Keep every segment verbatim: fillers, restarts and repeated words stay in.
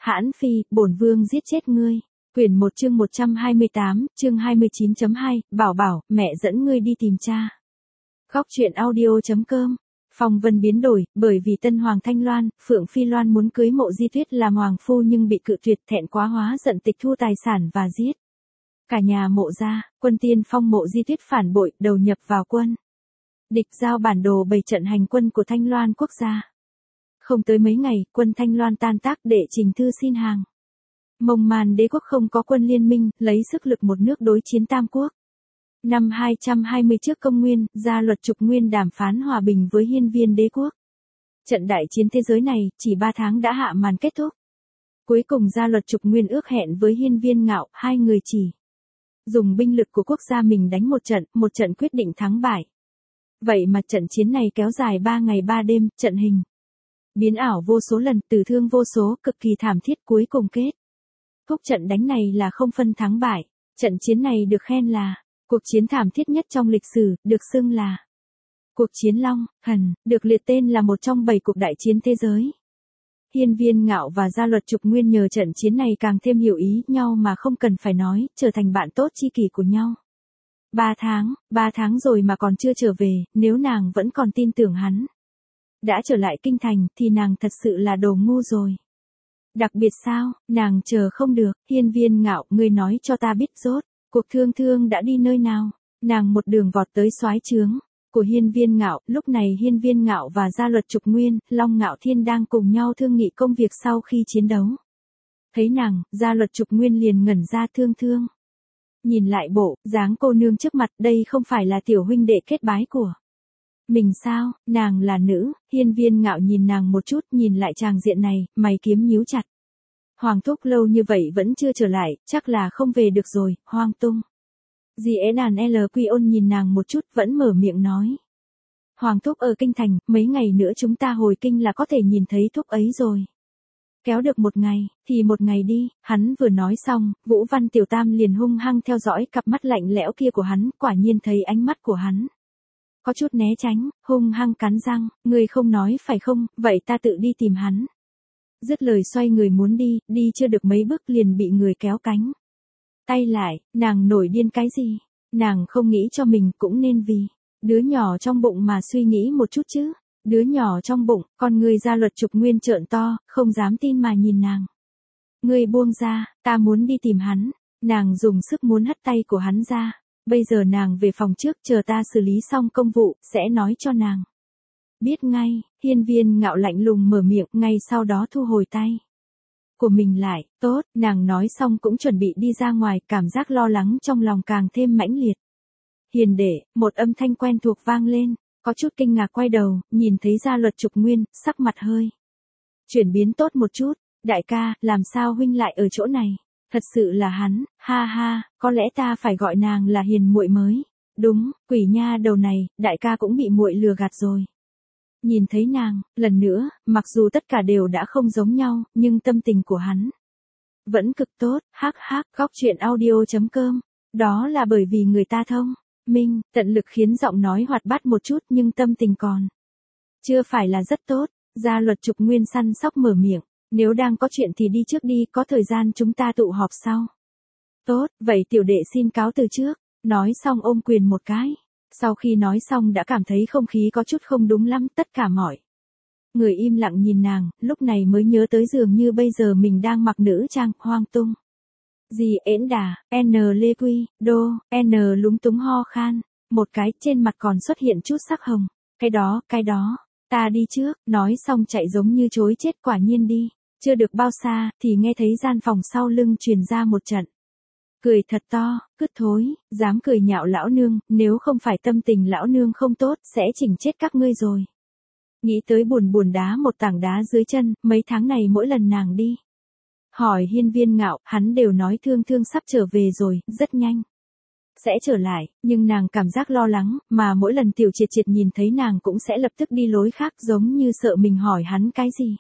Hãn Phi, bổn vương giết chết ngươi. Quyển một chương một trăm hai mươi tám, chương hai mươi chín chấm hai, bảo bảo, mẹ dẫn ngươi đi tìm cha. Góc truyện audio.com. Phong vân biến đổi, bởi vì tân hoàng Thanh Loan, Phượng Phi Loan muốn cưới Mộ Di Tuyết làm hoàng phu nhưng bị cự tuyệt, thẹn quá hóa giận tịch thu tài sản và giết cả nhà Mộ gia. Quân tiên phong Mộ Di Tuyết phản bội, đầu nhập vào quân địch, giao bản đồ bày trận hành quân của Thanh Loan quốc gia. Không tới mấy ngày, quân Thanh Loan tan tác, để trình thư xin hàng. Mông Man đế quốc không có quân liên minh, lấy sức lực một nước đối chiến Tam quốc. Năm hai trăm hai mươi trước công nguyên, ra luật Trục Nguyên đàm phán hòa bình với Hiên Viên đế quốc. Trận đại chiến thế giới này, chỉ ba tháng đã hạ màn kết thúc. Cuối cùng ra luật Trục Nguyên ước hẹn với Hiên Viên Ngạo, hai người chỉ dùng binh lực của quốc gia mình đánh một trận, một trận quyết định thắng bại. Vậy mà trận chiến này kéo dài ba ngày ba đêm, trận hình biến ảo vô số lần, tử thương vô số, cực kỳ thảm thiết, cuối cùng kết thúc trận đánh này là không phân thắng bại. Trận chiến này được khen là cuộc chiến thảm thiết nhất trong lịch sử, được xưng là cuộc chiến Long Thần, được liệt tên là một trong bảy cuộc đại chiến thế giới. Hiên Viên Ngạo và gia luật Trục Nguyên nhờ trận chiến này càng thêm hiểu ý nhau mà không cần phải nói, trở thành bạn tốt tri kỷ của nhau. Ba tháng, ba tháng rồi mà còn chưa trở về, nếu nàng vẫn còn tin tưởng hắn đã trở lại kinh thành, thì nàng thật sự là đồ ngu rồi. Đặc biệt sao, nàng chờ không được. Hiên Viên Ngạo, ngươi nói cho ta biết rốt cuộc Thương Thương đã đi nơi nào. Nàng một đường vọt tới soái trướng của Hiên Viên Ngạo. Lúc này Hiên Viên Ngạo và gia luật Trục Nguyên, Long Ngạo Thiên đang cùng nhau thương nghị công việc sau khi chiến đấu. Thấy nàng, gia luật Trục Nguyên liền ngẩn ra. Thương Thương, nhìn lại bộ dáng cô nương trước mặt, đây không phải là tiểu huynh đệ kết bái của mình sao? Nàng là nữ. Hiên Viên Ngạo nhìn nàng một chút, nhìn lại tràng diện này, mày kiếm nhíu chặt. Hoàng thúc lâu như vậy vẫn chưa trở lại, chắc là không về được rồi. Hoang tung. Dì ế đàn L Quy Ôn nhìn nàng một chút, vẫn mở miệng nói. Hoàng thúc ở kinh thành, mấy ngày nữa chúng ta hồi kinh là có thể nhìn thấy thúc ấy rồi. Kéo được một ngày, thì một ngày đi. Hắn vừa nói xong, Vũ Văn Tiểu Tam liền hung hăng theo dõi cặp mắt lạnh lẽo kia của hắn, quả nhiên thấy ánh mắt của hắn có chút né tránh, hung hăng cắn răng. Ngươi không nói phải không, vậy ta tự đi tìm hắn. Dứt lời xoay người muốn đi, đi chưa được mấy bước liền bị người kéo cánh tay lại. Nàng nổi điên cái gì? Nàng không nghĩ cho mình cũng nên vì đứa nhỏ trong bụng mà suy nghĩ một chút chứ. Đứa nhỏ trong bụng, con người gia luật Trục Nguyên trợn to, không dám tin mà nhìn nàng. Ngươi buông ra, ta muốn đi tìm hắn. Nàng dùng sức muốn hất tay của hắn ra. Bây giờ nàng về phòng trước, chờ ta xử lý xong công vụ, sẽ nói cho nàng biết ngay. Hiên Viên Ngạo lạnh lùng mở miệng, ngay sau đó thu hồi tay của mình lại. Tốt, nàng nói xong cũng chuẩn bị đi ra ngoài, cảm giác lo lắng trong lòng càng thêm mãnh liệt. Hiền đệ, một âm thanh quen thuộc vang lên, có chút kinh ngạc quay đầu, nhìn thấy gia luật Trục Nguyên, sắc mặt hơi chuyển biến tốt một chút. Đại ca, làm sao huynh lại ở chỗ này? Thật sự là hắn, ha ha, có lẽ ta phải gọi nàng là hiền muội mới. Đúng, quỷ nha đầu này, đại ca cũng bị muội lừa gạt rồi. Nhìn thấy nàng, lần nữa, mặc dù tất cả đều đã không giống nhau, nhưng tâm tình của hắn vẫn cực tốt. Hắc hắc. Góc truyện audio.com. Đó là bởi vì người ta thông minh, tận lực khiến giọng nói hoạt bát một chút, nhưng tâm tình còn chưa phải là rất tốt. Gia luật Trục Nguyên săn sóc mở miệng. Nếu đang có chuyện thì đi trước đi, có thời gian chúng ta tụ họp sau. Tốt, vậy tiểu đệ xin cáo từ trước. Nói xong ôm quyền một cái. Sau khi nói xong đã cảm thấy không khí có chút không đúng lắm, tất cả mọi người im lặng nhìn nàng, lúc này mới nhớ tới dường như bây giờ mình đang mặc nữ trang. Hoang tung. Dì ễn đà, N Lê Quy, Đô, N lúng túng ho khan. Một cái, trên mặt còn xuất hiện chút sắc hồng. Cái đó, cái đó, ta đi trước. Nói xong chạy giống như chối chết. Quả nhiên đi chưa được bao xa, thì nghe thấy gian phòng sau lưng truyền ra một trận cười thật to. Cứt thối, dám cười nhạo lão nương, nếu không phải tâm tình lão nương không tốt, sẽ chỉnh chết các ngươi rồi. Nghĩ tới buồn buồn đá một tảng đá dưới chân, mấy tháng này mỗi lần nàng đi hỏi Hiên Viên Ngạo, hắn đều nói Thương Thương sắp trở về rồi, rất nhanh sẽ trở lại, nhưng nàng cảm giác lo lắng, mà mỗi lần Tiểu Triệt Triệt nhìn thấy nàng cũng sẽ lập tức đi lối khác, giống như sợ mình hỏi hắn cái gì.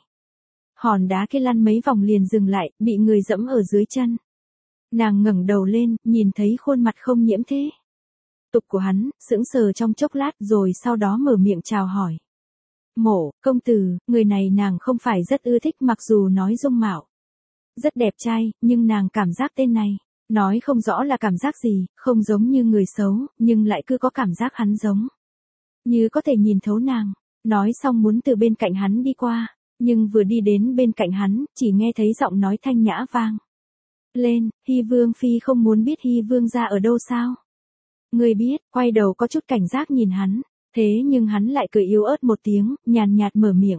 Hòn đá kia lăn mấy vòng liền dừng lại, bị người dẫm ở dưới chân. Nàng ngẩng đầu lên, nhìn thấy khuôn mặt không nhiễm thế tục của hắn, sững sờ trong chốc lát rồi sau đó mở miệng chào hỏi. Mộ, công tử, người này nàng không phải rất ưa thích, mặc dù nói dung mạo Rất đẹp trai, nhưng nàng cảm giác tên này, nói không rõ là cảm giác gì, không giống như người xấu, nhưng lại cứ có cảm giác hắn giống. Như có thể nhìn thấu nàng, nói xong muốn từ bên cạnh hắn đi qua, nhưng vừa đi đến bên cạnh hắn, chỉ nghe thấy giọng nói thanh nhã vang lên, Hy Vương Phi không muốn biết Hy Vương gia ở đâu sao? Người biết, quay đầu có chút cảnh giác nhìn hắn, thế nhưng hắn lại cười yếu ớt một tiếng, nhàn nhạt mở miệng.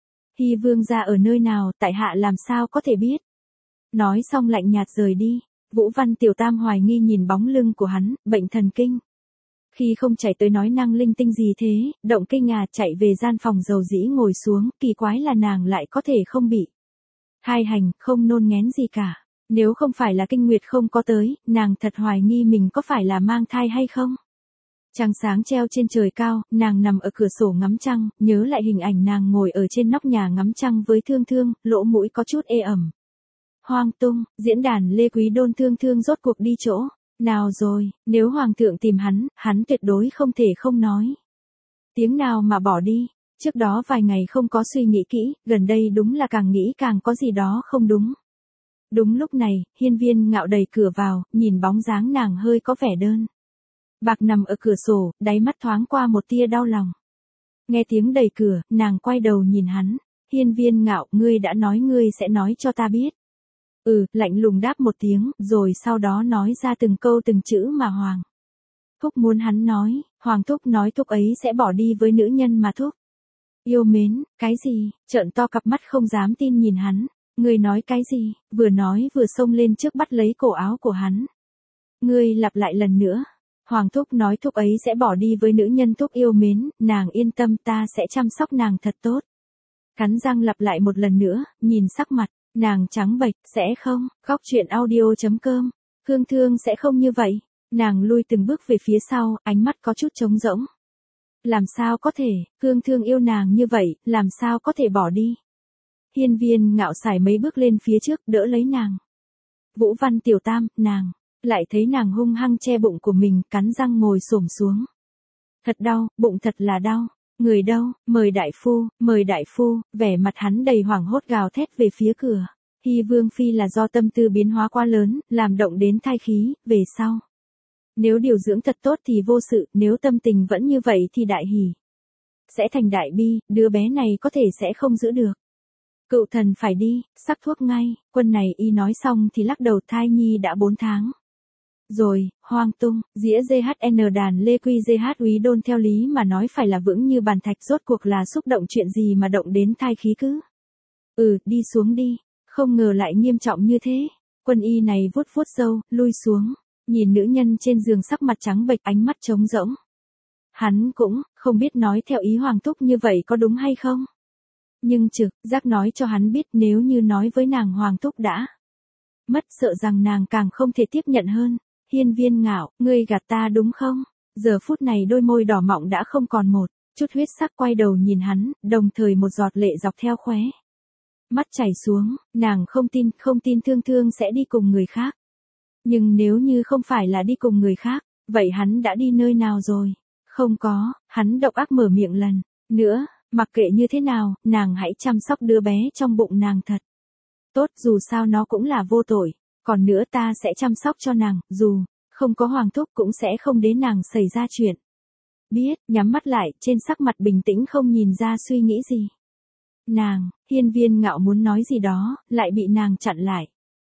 Hy Vương gia ở nơi nào, tại hạ làm sao có thể biết? Nói xong lạnh nhạt rời đi, Vũ Văn Tiểu Tam hoài nghi nhìn bóng lưng của hắn, bệnh thần kinh. Khi không chạy tới nói năng linh tinh gì thế, động kinh à, chạy về gian phòng dầu dĩ ngồi xuống, kỳ quái là nàng lại có thể không bị thai hành, không nôn ngén gì cả. Nếu không phải là kinh nguyệt không có tới, nàng thật hoài nghi mình có phải là mang thai hay không. Trăng sáng treo trên trời cao, nàng nằm ở cửa sổ ngắm trăng, nhớ lại hình ảnh nàng ngồi ở trên nóc nhà ngắm trăng với Thương Thương, lỗ mũi có chút ê ẩm. Hoang Tung, diễn đàn Lê Quý Đôn Thương Thương rốt cuộc đi chỗ nào rồi, nếu hoàng thượng tìm hắn, hắn tuyệt đối không thể không nói tiếng nào mà bỏ đi. Trước đó vài ngày không có suy nghĩ kỹ, gần đây đúng là càng nghĩ càng có gì đó không đúng. Đúng lúc này, Hiên Viên Ngạo đẩy cửa vào, nhìn bóng dáng nàng hơi có vẻ đơn bạc nằm ở cửa sổ, đáy mắt thoáng qua một tia đau lòng. Nghe tiếng đẩy cửa, nàng quay đầu nhìn hắn. Hiên Viên Ngạo, ngươi đã nói ngươi sẽ nói cho ta biết. Ừ, lạnh lùng đáp một tiếng, rồi sau đó nói ra từng câu từng chữ mà Hoàng Thúc muốn hắn nói. Hoàng Thúc nói Thúc ấy sẽ bỏ đi với nữ nhân mà Thúc yêu mến. Cái gì? Trợn to cặp mắt không dám tin nhìn hắn. Ngươi nói cái gì? Vừa nói vừa xông lên trước bắt lấy cổ áo của hắn. Ngươi lặp lại lần nữa. Hoàng Thúc nói Thúc ấy sẽ bỏ đi với nữ nhân Thúc yêu mến, nàng yên tâm, ta sẽ chăm sóc nàng thật tốt. Cắn răng lặp lại một lần nữa, nhìn sắc mặt nàng trắng bệch. Sẽ không? Khóc chuyện audio chấm com. Thương Thương sẽ không như vậy. Nàng lui từng bước về phía sau, ánh mắt có chút trống rỗng. Làm sao có thể? Thương Thương yêu nàng như vậy, làm sao có thể bỏ đi? Hiên Viên Ngạo xài mấy bước lên phía trước, đỡ lấy nàng. Vũ Văn Tiểu Tam, nàng lại thấy nàng hung hăng che bụng của mình, cắn răng ngồi xổm xuống. Thật đau, bụng thật là đau. Người đâu? Mời đại phu, mời đại phu. Vẻ mặt hắn đầy hoảng hốt gào thét về phía cửa. Hy Vương Phi là do tâm tư biến hóa quá lớn, làm động đến thai khí, về sau. Nếu điều dưỡng thật tốt thì vô sự, nếu tâm tình vẫn như vậy thì đại hỉ. Sẽ thành đại bi, đứa bé này có thể sẽ không giữ được. Cựu thần phải đi, sắc thuốc ngay. Quân này y nói xong thì lắc đầu, thai nhi đã bốn tháng. Rồi, Hoang Tung, dĩa giê hát en đàn Lê Quy giê hát Úy Đôn theo lý mà nói phải là vững như bàn thạch, rốt cuộc là xúc động chuyện gì mà động đến thai khí cứ. Ừ, đi xuống đi, không ngờ lại nghiêm trọng như thế. Quân y này vuốt vuốt râu, lui xuống, nhìn nữ nhân trên giường sắc mặt trắng bệch, ánh mắt trống rỗng. Hắn cũng không biết nói theo ý Hoàng Thúc như vậy có đúng hay không. Nhưng trực giác nói cho hắn biết nếu như nói với nàng Hoàng Thúc đã mất, sợ rằng nàng càng không thể tiếp nhận hơn. Hiên Viên Ngạo, ngươi gạt ta đúng không? Giờ phút này đôi môi đỏ mọng đã không còn một chút huyết sắc, quay đầu nhìn hắn, đồng thời một giọt lệ dọc theo khóe mắt chảy xuống. Nàng không tin, không tin Thương Thương sẽ đi cùng người khác. Nhưng nếu như không phải là đi cùng người khác, vậy hắn đã đi nơi nào rồi? Không có, hắn độc ác mở miệng lần nữa. Mặc kệ như thế nào, nàng hãy chăm sóc đứa bé trong bụng nàng thật tốt, dù sao nó cũng là vô tội. Còn nữa ta sẽ chăm sóc cho nàng, dù không có Hoàng Thúc cũng sẽ không đến nàng xảy ra chuyện. Biết, nhắm mắt lại, trên sắc mặt bình tĩnh không nhìn ra suy nghĩ gì. Nàng, Hiên Viên Ngạo muốn nói gì đó, lại bị nàng chặn lại.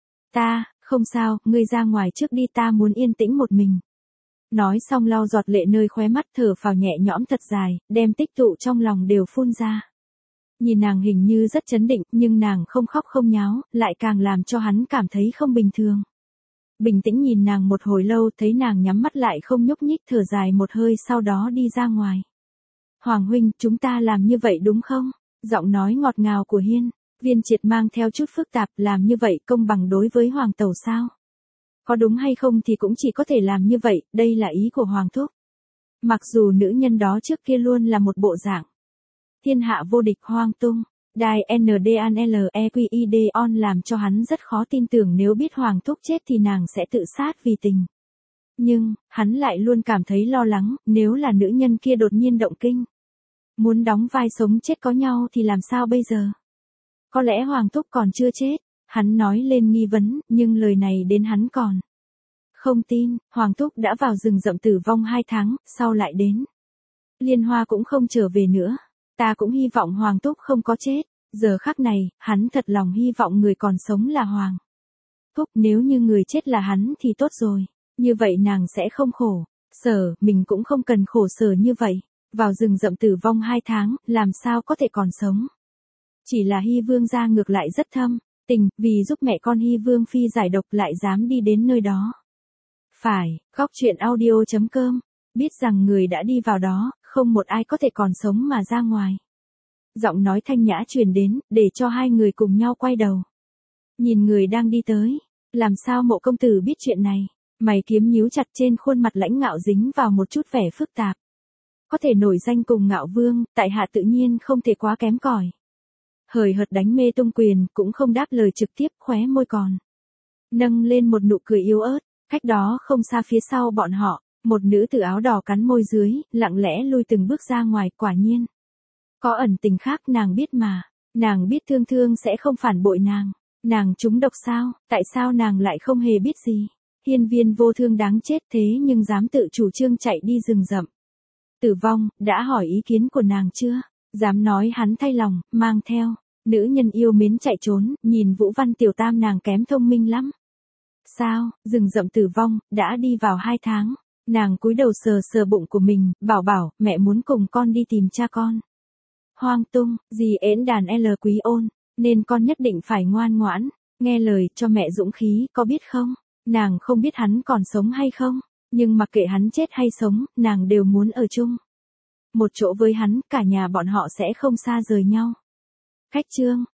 Ta, không sao, ngươi ra ngoài trước đi, ta muốn yên tĩnh một mình. Nói xong lau giọt lệ nơi khóe mắt, thở phào nhẹ nhõm thật dài, đem tích tụ trong lòng đều phun ra. Nhìn nàng hình như rất trấn định, nhưng nàng không khóc không nháo, lại càng làm cho hắn cảm thấy không bình thường. Bình tĩnh nhìn nàng một hồi lâu, thấy nàng nhắm mắt lại không nhúc nhích, thở dài một hơi sau đó đi ra ngoài. Hoàng huynh, chúng ta làm như vậy đúng không? Giọng nói ngọt ngào của Hiên Viên Triệt mang theo chút phức tạp, làm như vậy công bằng đối với Hoàng tẩu sao? Có đúng hay không thì cũng chỉ có thể làm như vậy, đây là ý của Hoàng Thúc. Mặc dù nữ nhân đó trước kia luôn là một bộ dạng thiên hạ vô địch. Hoang Tung, đài en đê an lờ e quy i đê on làm cho hắn rất khó tin tưởng nếu biết Hoàng Thúc chết thì nàng sẽ tự sát vì tình. Nhưng, hắn lại luôn cảm thấy lo lắng, nếu là nữ nhân kia đột nhiên động kinh. Muốn đóng vai sống chết có nhau thì làm sao bây giờ? Có lẽ Hoàng Thúc còn chưa chết. Hắn nói lên nghi vấn, nhưng lời này đến hắn còn không tin. Hoàng Thúc đã vào rừng rậm tử vong hai tháng, sau lại đến. Liên Hoa cũng không trở về nữa. Ta cũng hy vọng Hoàng Thúc không có chết. Giờ khắc này, hắn thật lòng hy vọng người còn sống là Hoàng Thúc. Nếu như người chết là hắn thì tốt rồi. Như vậy nàng sẽ không khổ sở, mình cũng không cần khổ sở như vậy. Vào rừng rậm tử vong hai tháng, làm sao có thể còn sống. Chỉ là Hy Vương gia ngược lại rất thâm tình, vì giúp mẹ con Hy Vương phi giải độc lại dám đi đến nơi đó. Phải, Góc Truyện Audio chấm com, biết rằng người đã đi vào đó, không một ai có thể còn sống mà ra ngoài. Giọng nói thanh nhã truyền đến, để cho hai người cùng nhau quay đầu. Nhìn người đang đi tới, làm sao Mộ công tử biết chuyện này, mày kiếm nhíu chặt trên khuôn mặt lãnh ngạo dính vào một chút vẻ phức tạp. Có thể nổi danh cùng Ngạo Vương, tại hạ tự nhiên không thể quá kém cỏi. Hời hợt đánh mê tung quyền, cũng không đáp lời trực tiếp, khóe môi còn nâng lên một nụ cười yếu ớt. Cách đó không xa phía sau bọn họ, một nữ tử áo đỏ cắn môi dưới, lặng lẽ lui từng bước ra ngoài. Quả nhiên có ẩn tình khác, nàng biết mà. Nàng biết Thương Thương sẽ không phản bội nàng. Nàng trúng độc sao, tại sao nàng lại không hề biết gì. Hiên Viên Vô Thương đáng chết thế nhưng dám tự chủ trương chạy đi rừng rậm tử vong, đã hỏi ý kiến của nàng chưa? Dám nói hắn thay lòng, mang theo nữ nhân yêu mến chạy trốn. Nhìn Vũ Văn Tiểu Tam nàng kém thông minh lắm. Sao, rừng rậm tử vong, đã đi vào hai tháng. Nàng cúi đầu sờ sờ bụng của mình, bảo bảo, mẹ muốn cùng con đi tìm cha con. Hoang tung, dì ến đàn L quý ôn, nên con nhất định phải ngoan ngoãn, nghe lời, cho mẹ dũng khí, có biết không? Nàng không biết hắn còn sống hay không, nhưng mặc kệ hắn chết hay sống, nàng đều muốn ở chung một chỗ với hắn, cả nhà bọn họ sẽ không xa rời nhau. Khách chương